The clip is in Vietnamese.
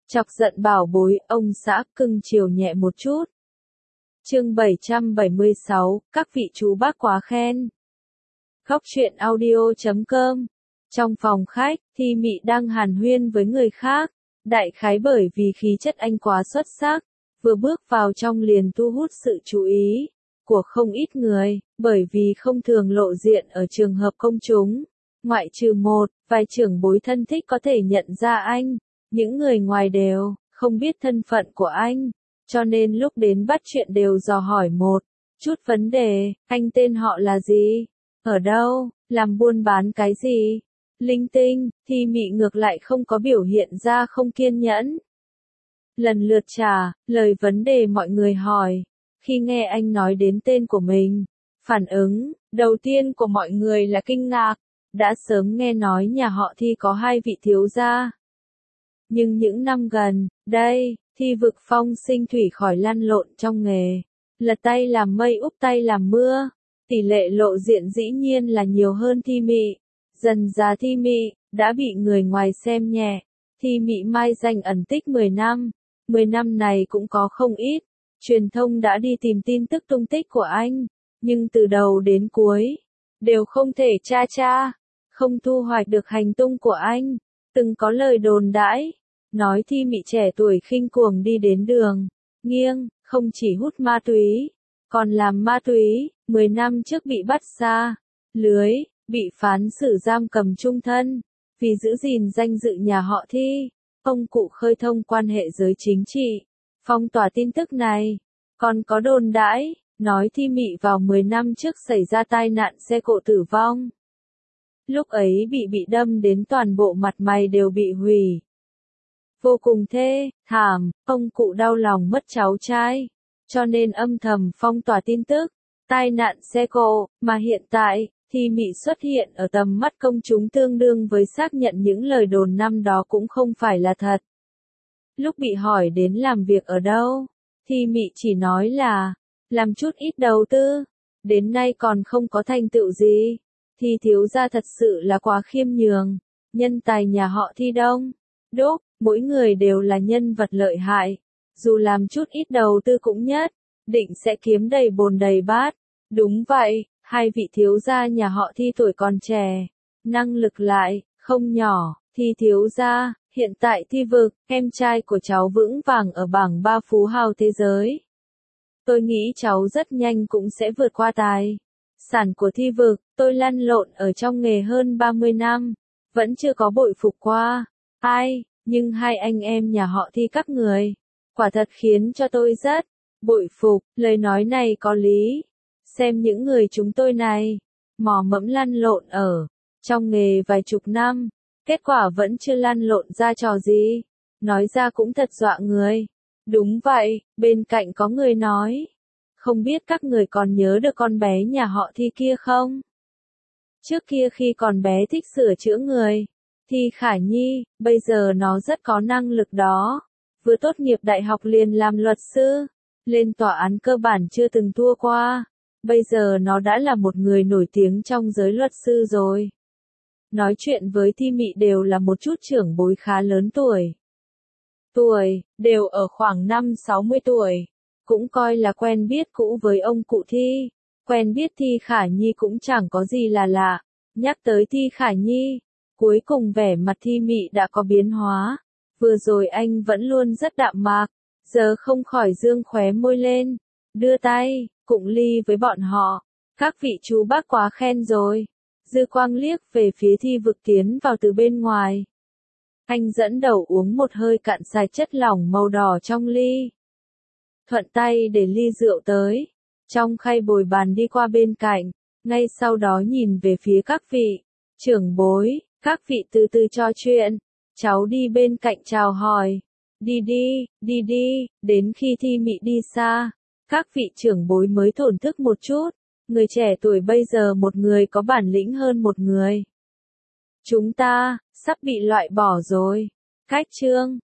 Chọc giận bảo bối, ông xã cưng chiều nhẹ một chút. Chương 776, các vị chú bác quá khen. Góc truyện audio.com. Trong phòng khách, Thi Mị đang hàn huyên với người khác, đại khái bởi vì khí chất anh quá xuất sắc, vừa bước vào trong liền thu hút sự chú ý của không ít người, bởi vì không thường lộ diện ở trường hợp công chúng. Ngoại trừ một vài trưởng bối thân thích có thể nhận ra anh, những người ngoài đều không biết thân phận của anh, cho nên lúc đến bắt chuyện đều dò hỏi một chút vấn đề, anh tên họ là gì, ở đâu, làm buôn bán cái gì, linh tinh. Thi Mị ngược lại không có biểu hiện ra không kiên nhẫn, lần lượt trả lời vấn đề mọi người hỏi. Khi nghe anh nói đến tên của mình, phản ứng đầu tiên của mọi người là kinh ngạc. Đã sớm nghe nói nhà họ Thi có hai vị thiếu gia, nhưng những năm gần đây, Thi vực phong sinh thủy khói lăn lộn trong nghề, lật tay làm mây úp tay làm mưa, tỷ lệ lộ diện dĩ nhiên là nhiều hơn Thi Mị. Dần dà Thi Mị đã bị người ngoài xem nhẹ. Thi Mị mai danh ẩn tích 10 năm, 10 năm này cũng có không ít truyền thông đã đi tìm tin tức tung tích của anh, nhưng từ đầu đến cuối đều không thể tra, không thu hoạch được hành tung của anh. Từng có lời đồn đãi nói Thi Mị trẻ tuổi khinh cuồng đi đến đường nghiêng, không chỉ hút ma túy, còn làm ma túy. 10 năm trước bị bắt ra lưới, bị phán xử giam cầm chung thân. Vì giữ gìn danh dự nhà họ Thi, ông cụ khơi thông quan hệ giới chính trị, phong tỏa tin tức này. Còn có đồn đãi nói Thi Mị vào 10 năm trước xảy ra tai nạn xe cộ tử vong. Lúc ấy bị đâm đến toàn bộ mặt mày đều bị hủy. Vô cùng thê thảm, ông cụ đau lòng mất cháu trai, cho nên âm thầm phong tỏa tin tức tai nạn xe cộ, mà hiện tại, Thi Mị xuất hiện ở tầm mắt công chúng tương đương với xác nhận những lời đồn năm đó cũng không phải là thật. Lúc bị hỏi đến làm việc ở đâu, Thi Mị chỉ nói là làm chút ít đầu tư, đến nay còn không có thành tựu gì. Thi thiếu gia thật sự là quá khiêm nhường, nhân tài nhà họ Thi đông đúc, mỗi người đều là nhân vật lợi hại, dù làm chút ít đầu tư cũng nhất định sẽ kiếm đầy bồn đầy bát. Đúng vậy, hai vị thiếu gia nhà họ Thi tuổi còn trẻ, năng lực lại không nhỏ. Thi thiếu gia, hiện tại Thi vực, em trai của cháu vững vàng ở bảng 3 phú hào thế giới. Tôi nghĩ cháu rất nhanh cũng sẽ vượt qua tài sản của Thi vực. Tôi lăn lộn ở trong nghề hơn 30 năm, vẫn chưa có bội phục qua ai, nhưng hai anh em nhà họ Thi các người, quả thật khiến cho tôi rất bội phục. Lời nói này có lý. Xem những người chúng tôi này, mò mẫm lăn lộn ở trong nghề vài chục năm, kết quả vẫn chưa lăn lộn ra trò gì. Nói ra cũng thật dọa người. Đúng vậy, bên cạnh có người nói, không biết các người còn nhớ được con bé nhà họ Thi kia không? Trước kia khi còn bé thích sửa chữa người, Thi Khả Nhi, bây giờ nó rất có năng lực đó. Vừa tốt nghiệp đại học liền làm luật sư, lên tòa án cơ bản chưa từng thua qua. Bây giờ nó đã là một người nổi tiếng trong giới luật sư rồi. Nói chuyện với Thi Mị đều là một chút trưởng bối khá lớn tuổi, đều ở khoảng 5-60 tuổi, cũng coi là quen biết cũ với ông cụ Thi. Quen biết Thi Khả Nhi cũng chẳng có gì là lạ. Nhắc tới Thi Khả Nhi, cuối cùng vẻ mặt Thi Mị đã có biến hóa. Vừa rồi anh vẫn luôn rất đạm mạc, giờ không khỏi dương khóe môi lên, đưa tay cụng ly với bọn họ. Các vị chú bác quá khen rồi. Dư quang liếc về phía Thi vực tiến vào từ bên ngoài. Anh dẫn đầu uống một hơi cạn sạch chất lỏng màu đỏ trong ly. Thuận tay để ly rượu tới trong khay bồi bàn đi qua bên cạnh, ngay sau đó nhìn về phía các vị trưởng bối. Các vị từ từ trò chuyện, cháu đi bên cạnh chào hỏi. Đi đi, đến khi Thi Mị đi xa, các vị trưởng bối mới thổn thức một chút. Người trẻ tuổi bây giờ một người có bản lĩnh hơn một người. Chúng ta sắp bị loại bỏ rồi. Cách chương